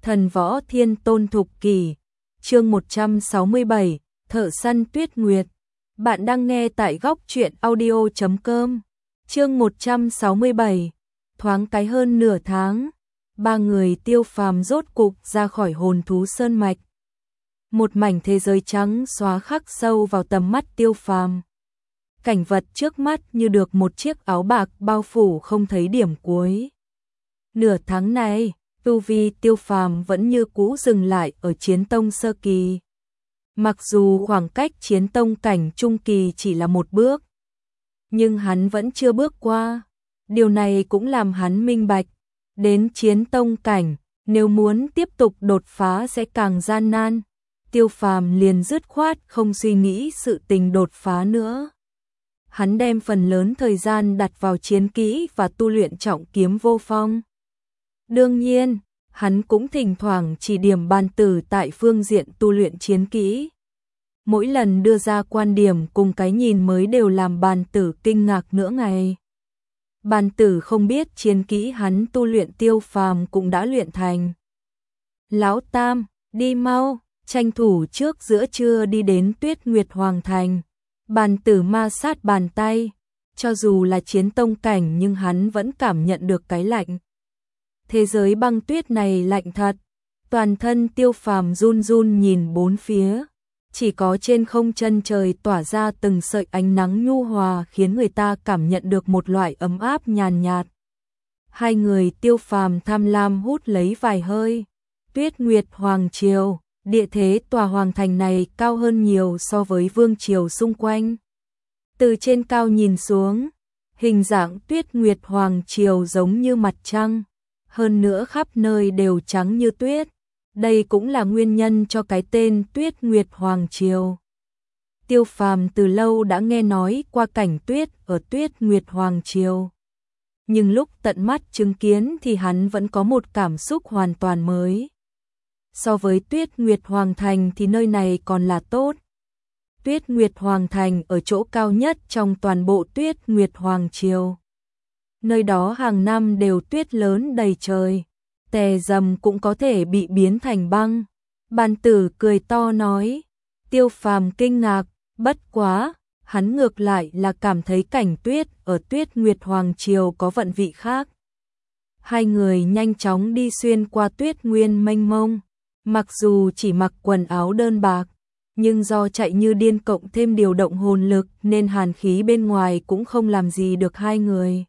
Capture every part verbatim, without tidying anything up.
Thần võ thiên tôn thục kỳ, chương một trăm sáu mươi bảy, Thợ săn tuyết nguyệt. Bạn đang nghe tại góc truyện audio chấm com. Chương một trăm sáu mươi bảy, thoáng cái hơn nửa tháng, ba người Tiêu Phàm rốt cục ra khỏi hồn thú sơn mạch. Một mảnh thế giới trắng xóa khắc sâu vào tầm mắt Tiêu Phàm. Cảnh vật trước mắt như được một chiếc áo bạc bao phủ không thấy điểm cuối. Nửa tháng này, tu vi Tiêu Phàm vẫn như cũ dừng lại ở chiến tông sơ kỳ. Mặc dù khoảng cách chiến tông cảnh trung kỳ chỉ là một bước, nhưng hắn vẫn chưa bước qua. Điều này cũng làm hắn minh bạch, đến chiến tông cảnh, nếu muốn tiếp tục đột phá sẽ càng gian nan. Tiêu Phàm liền dứt khoát không suy nghĩ sự tình đột phá nữa. Hắn đem phần lớn thời gian đặt vào chiến kỹ và tu luyện trọng kiếm vô phong. Đương nhiên, hắn cũng thỉnh thoảng chỉ điểm Bàn Tử tại phương diện tu luyện chiến kỹ. Mỗi lần đưa ra quan điểm cùng cái nhìn mới đều làm Bàn Tử kinh ngạc nửa ngày. Bàn Tử không biết chiến kỹ hắn tu luyện Tiêu Phàm cũng đã luyện thành. Lão Tam, đi mau, tranh thủ trước giữa trưa đi đến Tuyết Nguyệt Hoàng Thành. Bàn Tử ma sát bàn tay, cho dù là chiến tông cảnh nhưng hắn vẫn cảm nhận được cái lạnh. Thế giới băng tuyết này lạnh thật, toàn thân Tiêu Phàm run run nhìn bốn phía, chỉ có trên không chân trời tỏa ra từng sợi ánh nắng nhu hòa khiến người ta cảm nhận được một loại ấm áp nhàn nhạt. Hai người Tiêu Phàm tham lam hút lấy vài hơi. Tuyết Nguyệt Hoàng Triều, địa thế tòa hoàng thành này cao hơn nhiều so với vương triều xung quanh. Từ trên cao nhìn xuống, hình dạng Tuyết Nguyệt Hoàng Triều giống như mặt trăng, hơn nữa khắp nơi đều trắng như tuyết. Đây cũng là nguyên nhân cho cái tên Tuyết Nguyệt Hoàng Triều. Tiêu Phàm từ lâu đã nghe nói qua cảnh tuyết ở Tuyết Nguyệt Hoàng Triều, nhưng lúc tận mắt chứng kiến thì hắn vẫn có một cảm xúc hoàn toàn mới. So với Tuyết Nguyệt Hoàng Thành thì nơi này còn là tốt. Tuyết Nguyệt Hoàng Thành ở chỗ cao nhất trong toàn bộ Tuyết Nguyệt Hoàng Triều. Nơi đó hàng năm đều tuyết lớn đầy trời, tè dầm cũng có thể bị biến thành băng. Bàn Tử cười to nói. Tiêu Phàm kinh ngạc, bất quá, hắn ngược lại là cảm thấy cảnh tuyết ở Tuyết Nguyệt Hoàng Triều có vận vị khác. Hai người nhanh chóng đi xuyên qua tuyết nguyên mênh mông. Mặc dù chỉ mặc quần áo đơn bạc, nhưng do chạy như điên cộng thêm điều động hồn lực nên hàn khí bên ngoài cũng không làm gì được hai người.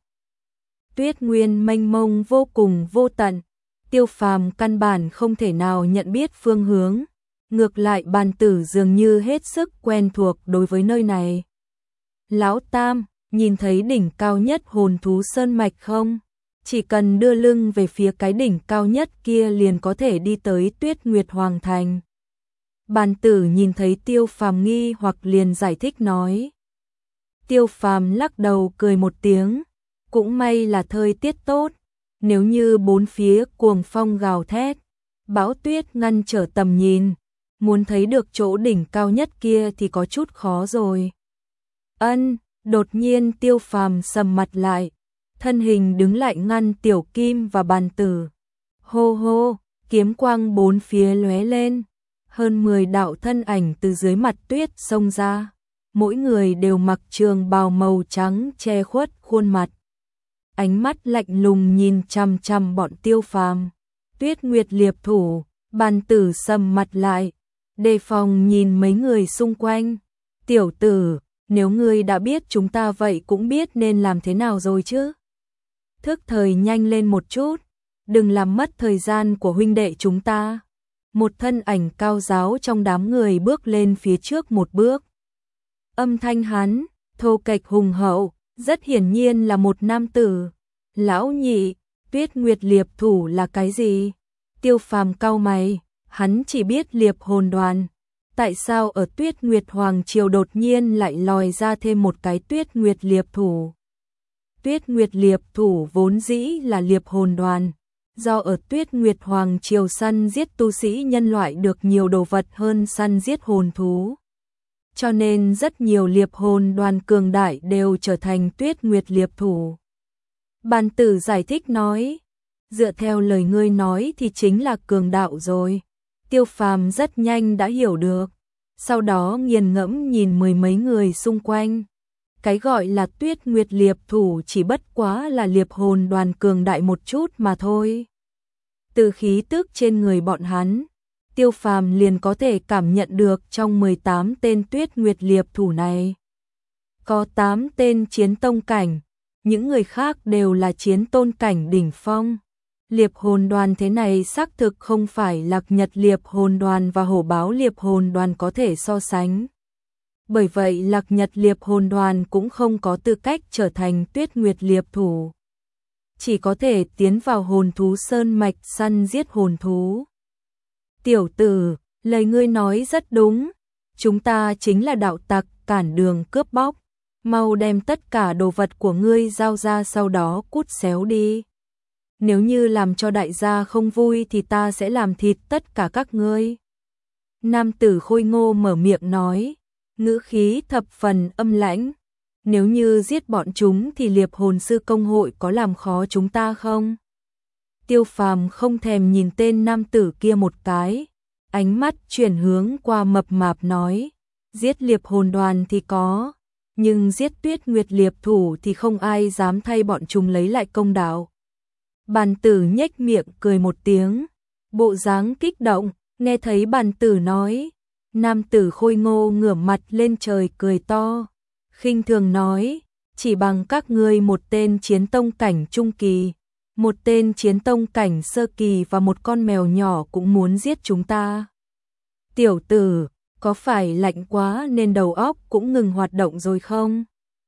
Tuyết nguyên mênh mông vô cùng vô tận, Tiêu Phàm căn bản không thể nào nhận biết phương hướng. Ngược lại Bàn Tử dường như hết sức quen thuộc đối với nơi này. Lão Tam, nhìn thấy đỉnh cao nhất hồn thú sơn mạch không? Chỉ cần đưa lưng về phía cái đỉnh cao nhất kia liền có thể đi tới Tuyết Nguyệt Hoàng Thành. Bàn Tử nhìn thấy Tiêu Phàm nghi hoặc liền giải thích nói. Tiêu Phàm lắc đầu cười một tiếng, cũng may là thời tiết tốt, nếu như bốn phía cuồng phong gào thét, bão tuyết ngăn trở tầm nhìn, muốn thấy được chỗ đỉnh cao nhất kia thì có chút khó rồi. Ân, đột nhiên Tiêu Phàm sầm mặt lại, thân hình đứng lại ngăn Tiểu Kim và Bàn Tử. Hô hô, kiếm quang bốn phía lóe lên, hơn mười đạo thân ảnh từ dưới mặt tuyết xông ra, mỗi người đều mặc trường bào màu trắng che khuất khuôn mặt. Ánh mắt lạnh lùng nhìn chằm chằm bọn Tiêu Phàm. Tuyết Nguyệt liệp thủ, Bàn Tử sầm mặt lại, đề phòng nhìn mấy người xung quanh. Tiểu tử, nếu ngươi đã biết chúng ta vậy cũng biết nên làm thế nào rồi chứ? Thức thời nhanh lên một chút, đừng làm mất thời gian của huynh đệ chúng ta. Một thân ảnh cao giáo trong đám người bước lên phía trước một bước. Âm thanh hắn, thô kệch hùng hậu, rất hiển nhiên là một nam tử. Lão nhị, Tuyết Nguyệt liệp thủ là cái gì? Tiêu Phàm cau mày, hắn chỉ biết liệp hồn đoàn. Tại sao ở Tuyết Nguyệt Hoàng Triều đột nhiên lại lòi ra thêm một cái Tuyết Nguyệt liệp thủ? Tuyết Nguyệt liệp thủ vốn dĩ là liệp hồn đoàn, do ở Tuyết Nguyệt Hoàng Triều săn giết tu sĩ nhân loại được nhiều đồ vật hơn săn giết hồn thú. Cho nên rất nhiều liệp hồn đoàn cường đại đều trở thành Tuyết Nguyệt liệp thủ. Bàn Tử giải thích nói, Dựa theo lời ngươi nói thì chính là cường đạo rồi. Tiêu Phàm rất nhanh đã hiểu được, sau đó nghiền ngẫm nhìn mười mấy người xung quanh. Cái gọi là Tuyết Nguyệt Liệp thủ chỉ bất quá là liệp hồn đoàn cường đại một chút mà thôi. Từ khí tức trên người bọn hắn, Tiêu Phàm liền có thể cảm nhận được trong mười tám tên Tuyết Nguyệt Liệp thủ này, có tám tên chiến tông cảnh, những người khác đều là chiến tôn cảnh đỉnh phong. Liệp hồn đoàn thế này xác thực không phải Lạc Nhật Liệp hồn đoàn và Hổ Báo Liệp hồn đoàn có thể so sánh. Bởi vậy Lạc Nhật Liệp hồn đoàn cũng không có tư cách trở thành Tuyết Nguyệt Liệp thủ, chỉ có thể tiến vào hồn thú sơn mạch săn giết hồn thú. Tiểu tử, lời ngươi nói rất đúng, chúng ta chính là đạo tặc cản đường cướp bóc, mau đem tất cả đồ vật của ngươi giao ra, sau đó cút xéo đi. Nếu như làm cho đại gia không vui thì ta sẽ làm thịt tất cả các ngươi. Nam tử khôi ngô mở miệng nói, ngữ khí thập phần âm lãnh. Nếu như giết bọn chúng thì Liệp hồn sư công hội có làm khó chúng ta không? Tiêu Phàm không thèm nhìn tên nam tử kia một cái, ánh mắt chuyển hướng qua mập mạp nói, giết Liệp hồn đoàn thì có, nhưng giết Tuyết Nguyệt Liệp thủ thì không ai dám thay bọn chúng lấy lại công đạo. Bàn tử nhếch miệng cười một tiếng, bộ dáng kích động. Nghe thấy bàn tử nói, nam tử khôi ngô ngửa mặt lên trời cười to, khinh thường nói, chỉ bằng các ngươi một tên chiến tông cảnh trung kỳ, một tên chiến tông cảnh sơ kỳ và một con mèo nhỏ cũng muốn giết chúng ta. Tiểu tử, có phải lạnh quá nên đầu óc cũng ngừng hoạt động rồi không?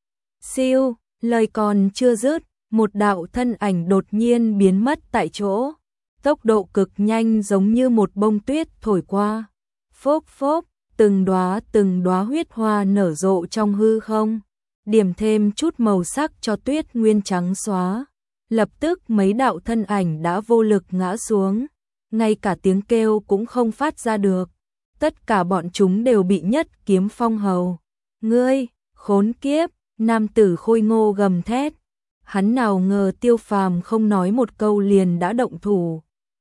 Siêu, lời còn chưa dứt, một đạo thân ảnh đột nhiên biến mất tại chỗ, tốc độ cực nhanh giống như một bông tuyết thổi qua. Phốp phốp, từng đóa từng đóa huyết hoa nở rộ trong hư không, điểm thêm chút màu sắc cho tuyết nguyên trắng xóa. Lập tức mấy đạo thân ảnh đã vô lực ngã xuống, ngay cả tiếng kêu cũng không phát ra được. Tất cả bọn chúng đều bị nhất kiếm phong hầu. Ngươi, khốn kiếp, nam tử khôi ngô gầm thét. Hắn nào ngờ Tiêu Phàm không nói một câu liền đã động thủ.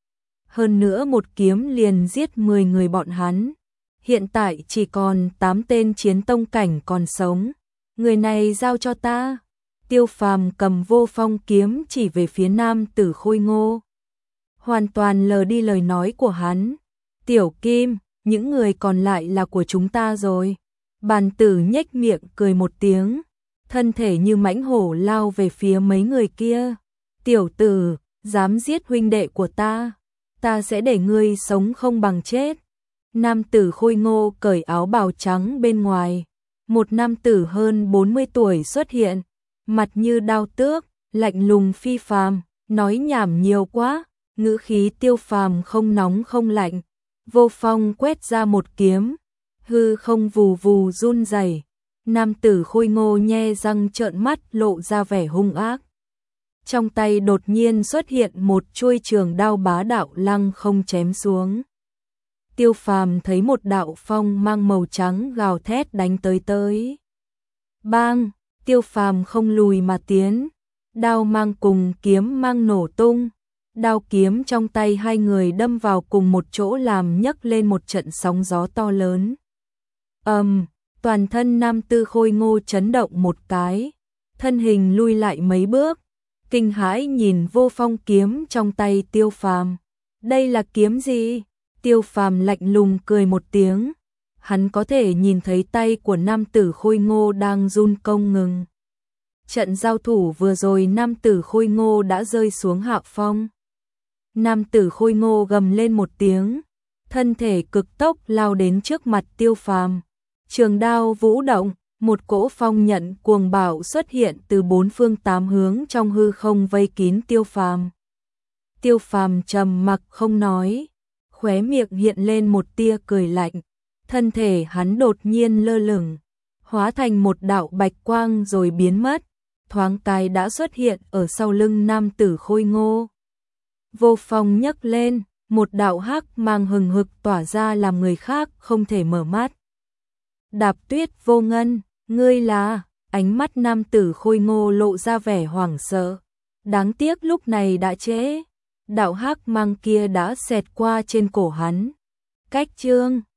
Hơn nữa một kiếm liền giết mười người bọn hắn. Hiện tại chỉ còn tám tên chiến tông cảnh còn sống. Người này giao cho ta. Tiêu Phàm cầm vô phong kiếm chỉ về phía nam tử khôi ngô, hoàn toàn lờ đi lời nói của hắn. Tiểu Kim, những người còn lại là của chúng ta rồi. Bàn tử nhếch miệng cười một tiếng, thân thể như mãnh hổ lao về phía mấy người kia. Tiểu tử, dám giết huynh đệ của ta, ta sẽ để ngươi sống không bằng chết. Nam tử khôi ngô cởi áo bào trắng bên ngoài, một nam tử hơn bốn mươi tuổi xuất hiện, mặt như đao tước, lạnh lùng phi phàm, nói nhảm nhiều quá. Ngữ khí Tiêu Phàm không nóng không lạnh, vô phong quét ra một kiếm, hư không vù vù run rẩy. Nam tử khôi ngô nhe răng trợn mắt lộ ra vẻ hung ác. Trong tay đột nhiên xuất hiện một chuôi trường đao bá đạo lăng không chém xuống. Tiêu Phàm thấy một đạo phong mang màu trắng gào thét đánh tới tới. Bang, Tiêu Phàm không lùi mà tiến, đao mang cùng kiếm mang nổ tung. Đao kiếm trong tay hai người đâm vào cùng một chỗ làm nhấc lên một trận sóng gió to lớn. Ầm, um, toàn thân nam tử khôi ngô chấn động một cái, thân hình lui lại mấy bước, kinh hãi nhìn vô phong kiếm trong tay Tiêu Phàm. Đây là kiếm gì? Tiêu Phàm lạnh lùng cười một tiếng, hắn có thể nhìn thấy tay của nam tử khôi ngô đang run không ngừng. Trận giao thủ vừa rồi nam tử khôi ngô đã rơi xuống hạ phong. Nam tử khôi ngô gầm lên một tiếng, thân thể cực tốc lao đến trước mặt Tiêu Phàm. Trường đao vũ động, một cỗ phong nhận cuồng bạo xuất hiện từ bốn phương tám hướng trong hư không vây kín Tiêu Phàm. Tiêu Phàm trầm mặc không nói, khóe miệng hiện lên một tia cười lạnh, thân thể hắn đột nhiên lơ lửng, hóa thành một đạo bạch quang rồi biến mất, thoáng cái đã xuất hiện ở sau lưng nam tử khôi ngô. Vô phong nhấc lên, một đạo hắc mang hừng hực tỏa ra làm người khác không thể mở mắt. Đạp Tuyết Vô Ngân, ngươi là? Ánh mắt nam tử khôi ngô lộ ra vẻ hoảng sợ. Đáng tiếc lúc này đã trễ. đạo hắc mang kia đã xẹt qua trên cổ hắn. Cách chương